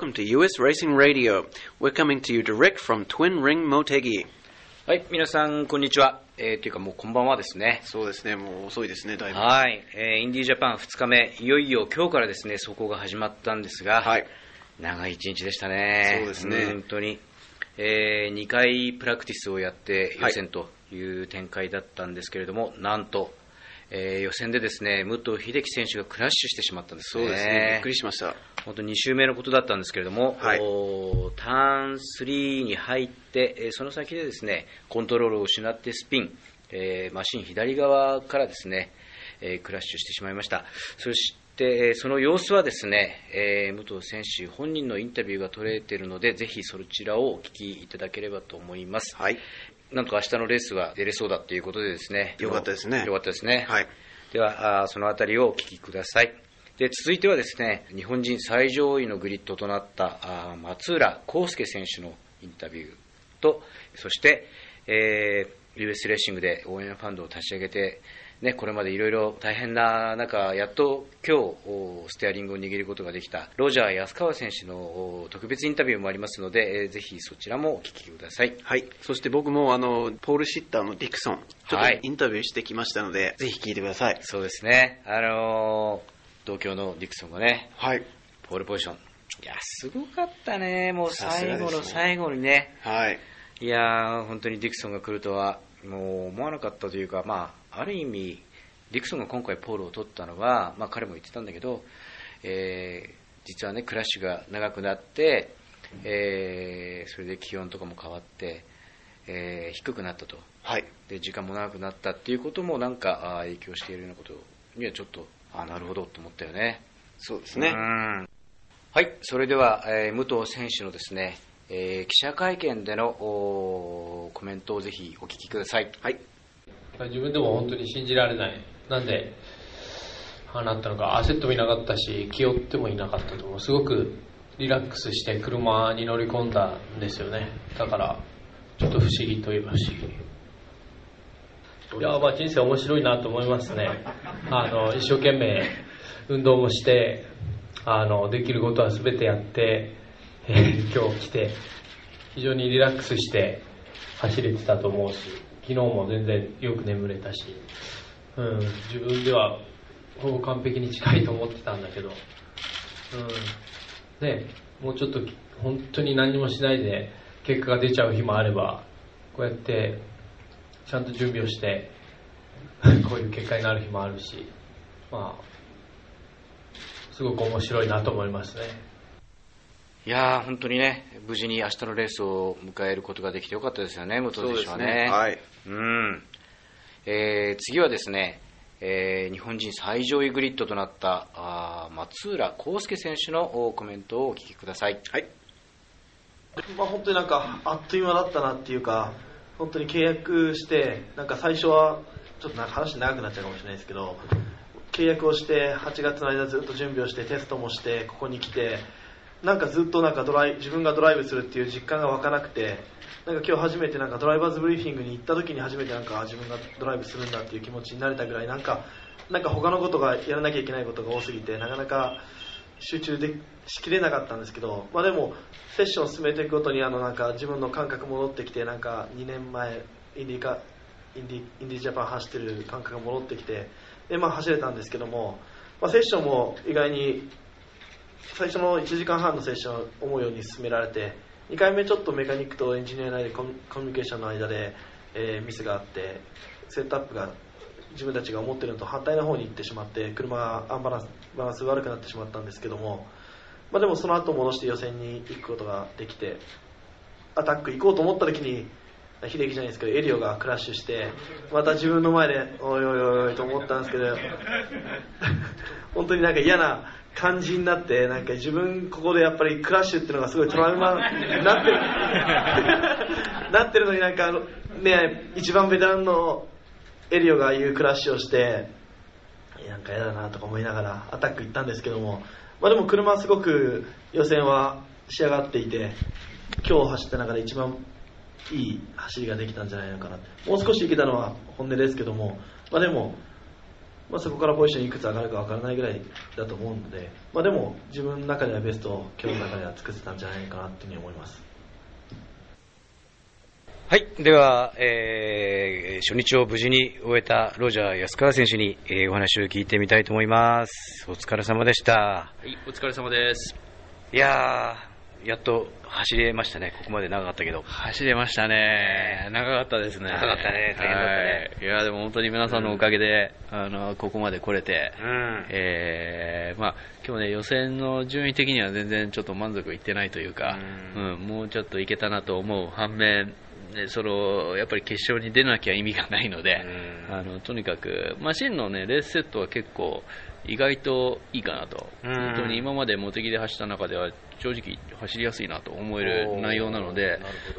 welcome to US Racing Radio. We're coming to you direct from Twin Ring Motegi. はい、皆さんこんにちは。というかもうこんばんはですね。 そうですね、もう遅いですね、だいぶ。 はい、インディージャパン2日目、いよいよ今日からですね、走行が始まったんですが、はい、長い一日でしたね。 そうですね。 本当に、2回プラクティスをやって予選という展開だったんですけれども、なんと、予選でですね、武藤秀樹選手がクラッシュしてしまったんですね。 そうですね、びっくりしました。 本当に2周目のことだったんですけれども、はい、ターン3に入って、その先でですね、コントロールを失ってスピン、マシン左側からですね、クラッシュしてしまいました。そしてその様子はですね、武藤選手本人のインタビューが取れているので、ぜひそちらをお聞きいただければと思います。はい、なんとか明日のレースは出れそうだということでですね。 よかったですね。 よかったですね。はい、ではそのあたりをお聞きください。で続いてはですね、日本人最上位のグリッドとなった松浦幸介選手のインタビューと、そして、US レーシングで応援ファンドを立ち上げて、ね、これまでいろいろ大変な中、やっと今日ステアリングを握ることができたロジャー安川選手の特別インタビューもありますので、ぜひそちらもお聞きください。 はい、そして僕もポールシッターのディクソンちょっとインタビューしてきましたので、はい、ぜひ聞いてください。 そうですね、同郷のディクソンがね、はい、ポールポジション、いやすごかったね、もう最後の最後にね、はい、いや本当にディクソンが来るとはもう思わなかったというか、ある意味ディクソンが今回ポールを取ったのは、彼も言ってたんだけど、実はねクラッシュが長くなって、それで気温とかも変わって、低くなったと、はい、で時間も長くなったっていうこともなんか影響しているようなことにはちょっとなるほどと思ったよね。 そうですね。 はい、それでは、武藤選手のですね、記者会見でのコメントをぜひお聞きください。はい、 自分でも本当に信じられない。なんでなったのか、焦ってもいなかったし気負ってもいなかったと思う。すごくリラックスして車に乗り込んだんですよね。だからちょっと不思議といえば不思議。いや人生面白いなと思いますね。一生懸命運動もしてできることは全てやって、今日来て非常にリラックスして走れてたと思うし、昨日も全然よく眠れたし、自分ではほぼ完璧に近いと思ってたんだけど、ね、もうちょっと本当に何もしないで結果が出ちゃう日もあれば、こうやってちゃんと準備をしてこういう結果になる日もあるし、すごく面白いなと思いますね。 いやー本当にね、無事に明日のレースを迎えることができてよかったですよね、武藤選手はね。はい、次はですね、日本人最上位グリッドとなった松浦幸介選手のコメントをお聞きください。はい、 本当になんかあっという間だったなっていうか、本当に契約してなんか最初はちょっと話長くなっちゃうかもしれないですけど、契約をして8月の間ずっと準備をしてテストもしてここに来て、なんかずっと自分がドライブするっていう実感が湧かなくて、なんか今日初めてなんかドライバーズブリーフィングに行った時に初めてなんか自分がドライブするんだっていう気持ちになれたぐらい、なんか他のことがやらなきゃいけないことが多すぎてなかなか集中しきれなかったんですけど、でもセッションを進めていくごとになんか自分の感覚戻ってきて、なんか2年前インディジャパン走ってる感覚が戻ってきて、で走れたんですけども、セッションも意外に最初の1時間半のセッションを思うように進められて、2回目ちょっとメカニックとエンジニア内でコミュニケーションの間で、ミスがあって、セットアップが自分たちが思っているのと反対の方に行ってしまって、車がバランス悪くなってしまったんですけども、でもその後戻して予選に行くことができて、アタック行こうと思った時に秀樹じゃないですけどエリオがクラッシュして、また自分の前でおいおいおいと思ったんですけど本当になんか嫌な感じになって、なんか自分ここでやっぱりクラッシュっていうのがすごいトラウマになってるなってるのに、なんかね、一番ベテランのエリオがいうクラッシュをして、なんか嫌だなとか思いながらアタック行ったんですけども、でも車はすごく予選は仕上がっていて、今日走った中で一番いい走りができたんじゃないのかな。もう少しいけたのは本音ですけども、でもそこからポジションいくつ上がるか分からないぐらいだと思うので、でも自分の中ではベストを今日の中では作ってたんじゃないかなというふうに思います。 はい、では、初日を無事に終えたロジャー安川選手に、お話を聞いてみたいと思います。お疲れ様でした。 はい、お疲れ様です。 いやー、やっと走れましたね。ここまで長かったけど。 走れましたね。長かったですね。 長かったね。大変だったね。 いや、でも本当に皆さんのおかげで、ここまで来れて、今日ね、予選の順位的には全然ちょっと満足いってないというか、もうちょっといけたなと思う反面、やっぱり決勝に出なきゃ意味がないので、とにかく、真のね、レースセットは結構意外といいかなと。本当に今まで茂木で走った中では正直走りやすいなと思える内容なので、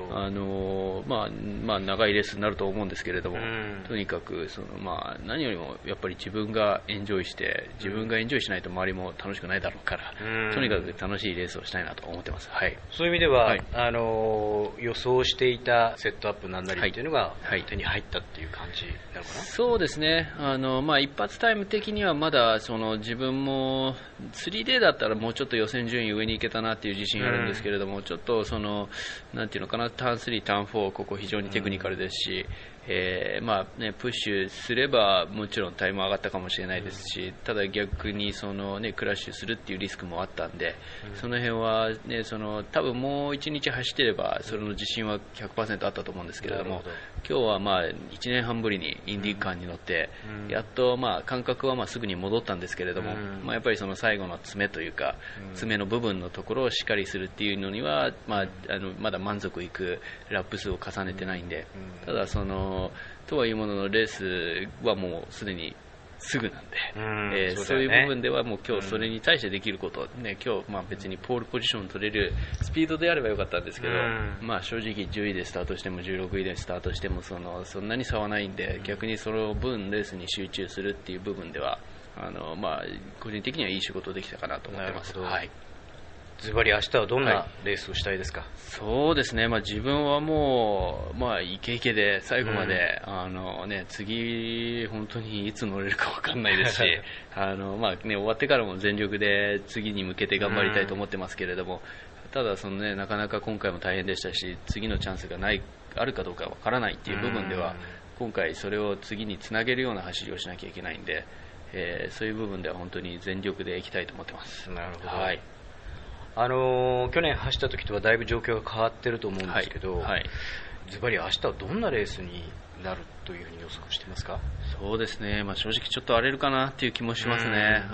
長いレースになると思うんですけれども、とにかく何よりもやっぱり自分がエンジョイして、自分がエンジョイしないと周りも楽しくないだろうから、とにかく楽しいレースをしたいなと思ってます。はい、 そういう意味では、予想していたセットアップなんなりっていうのが手に入ったっていう感じなのかな。 そうですね。一発タイム的にはまだ自分も 3D だったらもうちょっと予選順位上に行けたなっていう自信あるんですけれども、ちょっとなんていうのかな、ターン3、ターン4、ここ非常にテクニカルですし、プッシュすればもちろんタイム上がったかもしれないですし、ただ逆にクラッシュするっていうリスクもあったんで、その辺は、多分もう1日走ってればそれの自信は 100% あったと思うんですけれども、今日は1年半ぶりにインディーカーに乗って、やっと感覚はすぐに戻ったんですけれども、やっぱり最後の詰めというか、詰めの部分のところをしっかりするっていうのには、まだ満足いくラップ数を重ねてないんで、ただとはいうもののレースはもうすでにすぐなんで、そういう部分ではもう今日それに対してできること、今日別にポールポジションを取れるスピードであればよかったんですけど、正直10位でスタートしても16位でスタートしてもそんなに差はないんで、逆にその分レースに集中するっていう部分では個人的にはいい仕事できたかなと思ってます。はい。 ズバリ明日はどんなレースをしたいですか。 そうですね、自分はもう、イケイケで最後まで、次、本当にいつ乗れるか分かんないですし、終わってからも全力で次に向けて頑張りたいと思ってますけれども、ただなかなか今回も大変でしたし、次のチャンスがあるかどうか分からないっていう部分では、今回それを次につなげるような走りをしなきゃいけないんで、そういう部分では本当に全力でいきたいと思ってます。 なるほど。はい。去年走った時とはだいぶ状況が変わってると思うんですけど、ズバリ明日はどんなレースになるというふうに予測してますか。 そうですね、正直ちょっと荒れるかなっていう気もしますね。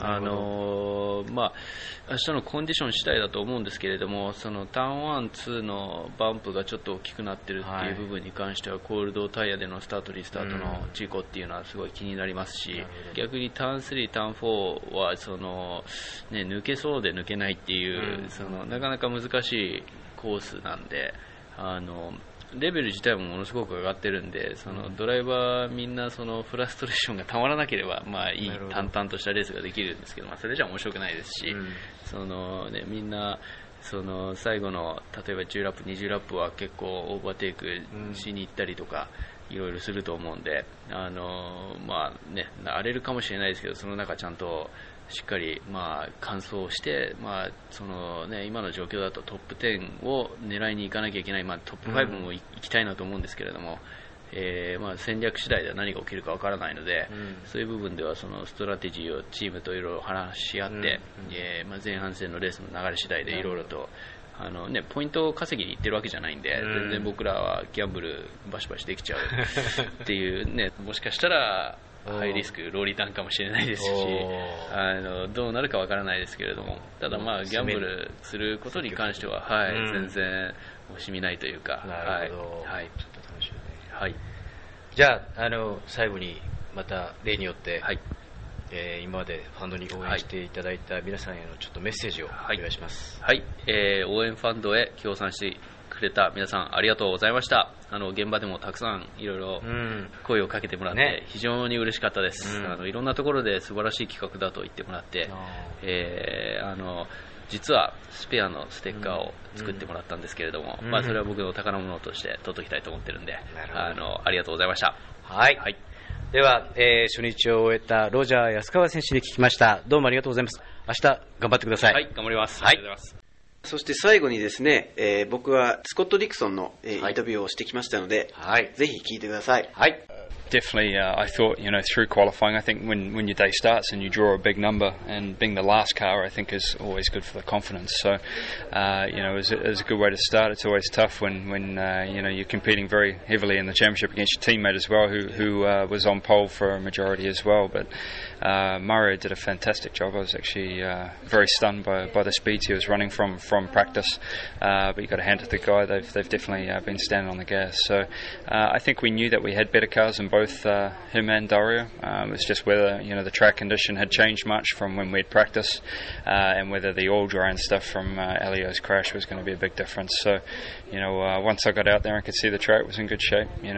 明日のコンディション次第だと思うんですけれども、ターン1、2のバンプがちょっと大きくなってるっていう部分に関しては、コールドタイヤでのスタートリスタートの事故っていうのはすごい気になりますし、逆にターン3、ターン4は抜けそうで抜けないっていう、なかなか難しいコースなんで、レベル自体もものすごく上がってるんで、ドライバーみんなフラストレーションがたまらなければ、いい淡々としたレースができるんですけど、それじゃ面白くないですし、みんな最後の例えば10ラップ20ラップは結構オーバーテイクしに行ったりとか、いろいろすると思うんで、荒れるかもしれないですけど、その中ちゃんとしっかり完走して、今の状況だとトップ10を狙いに行かなきゃいけない、トップ5も行きたいなと思うんですけれども、戦略次第では何が起きるかわからないので、そういう部分ではストラテジーをチームといろいろ話し合って、前半戦のレースの流れ次第でいろいろとポイントを稼ぎに行ってるわけじゃないんで、全然僕らはギャンブルバシバシできちゃうっていうもしかしたらハイリスクローリーターンかもしれないですし、どうなるかわからないですけれども、ただギャンブルすることに関しては、全然惜しみないというか。 なるほど。はい、ちょっと楽しみね。 はい。 じゃあ、最後にまた例によって、今までファンドに応援していただいた皆さんへのちょっとメッセージをお願いします。 はい。応援ファンドへ協賛してくれた皆さんありがとうございました。現場でもたくさんいろいろ声をかけてもらって非常に嬉しかったです。いろんなところで素晴らしい企画だと言ってもらって、実はスペアのステッカーを作ってもらったんですけれども、それは僕の宝物として取っておきたいと思ってるんで、ありがとうございました。 はい。はい。 では、初日を終えたロジャー安川選手に聞きました。どうもありがとうございます。明日頑張ってください。 はい、頑張ります。 はい。 そして最後にですね、僕はスコット・ディクソンの、インタビューをしてきましたので、はい、ぜひ聞いてください。 はい。 Definitely, I thought, through qualifying, I think when your day starts and you draw a big number, and being the last car, I think is always good for the confidence. So, it was a good way to start. It's always tough when you're competing very heavily in the championship against your teammate as well, who was on pole for a majority as well. But Mario did a fantastic job. I was actually very stunned by the speeds he was running from practice. But you got to hand it to the guy. They've definitely been standing on the gas. So, I think we knew that we had better cars than both him and Dario. It was just whether the track condition had changed much from when we'd practiced, and whether the oil dry and stuff from Elio's crash was going to be a big difference. So, once I got out there and could see the track was in good shape, we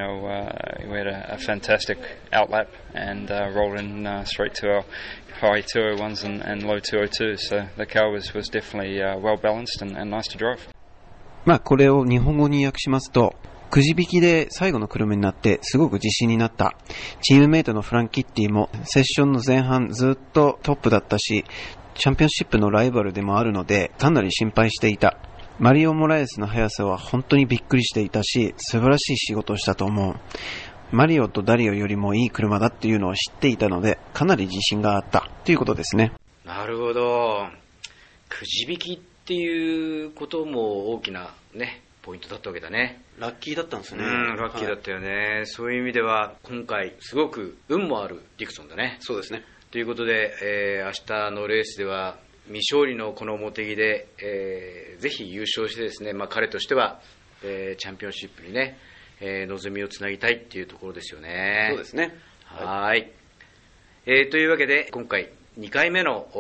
had a fantastic outlap and rolled in straight to our high 201s and low 202s. So the car was definitely well balanced and nice to drive. これを日本語に訳しますと、くじ引きで最後の車になってすごく自信になった。チームメイトのフランキッティもセッションの前半ずっとトップだったし、チャンピオンシップのライバルでもあるのでかなり心配していた。マリオ・モラエスの速さは本当にびっくりしていたし、素晴らしい仕事をしたと思う。マリオとダリオよりもいい車だっていうのを知っていたので、かなり自信があったということですね。 なるほど。くじ引きっていうことも大きなね、ポイントだったわけだね。 ラッキーだったんですね。 ラッキーだったよね、はい。そういう意味では今回すごく運もあるディクソンだね。 そうですね。 ということで、明日のレースでは未勝利のこの茂木で、ぜひ優勝してですね、彼としては、チャンピオンシップにね、望みをつなぎたいっていうところですよね。 そうですね。 はい。というわけで今回2回目の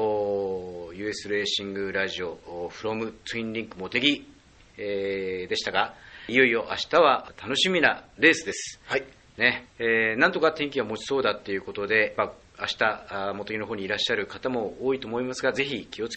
US レーシングラジオ from ツインリンク茂木、でしたが、いよいよ明日は楽しみなレースです。 はい。 ね、なんとか天気が持ちそうだっていうことで、明日茂木の方にいらっしゃる方も多いと思いますが、ぜひ気をつけ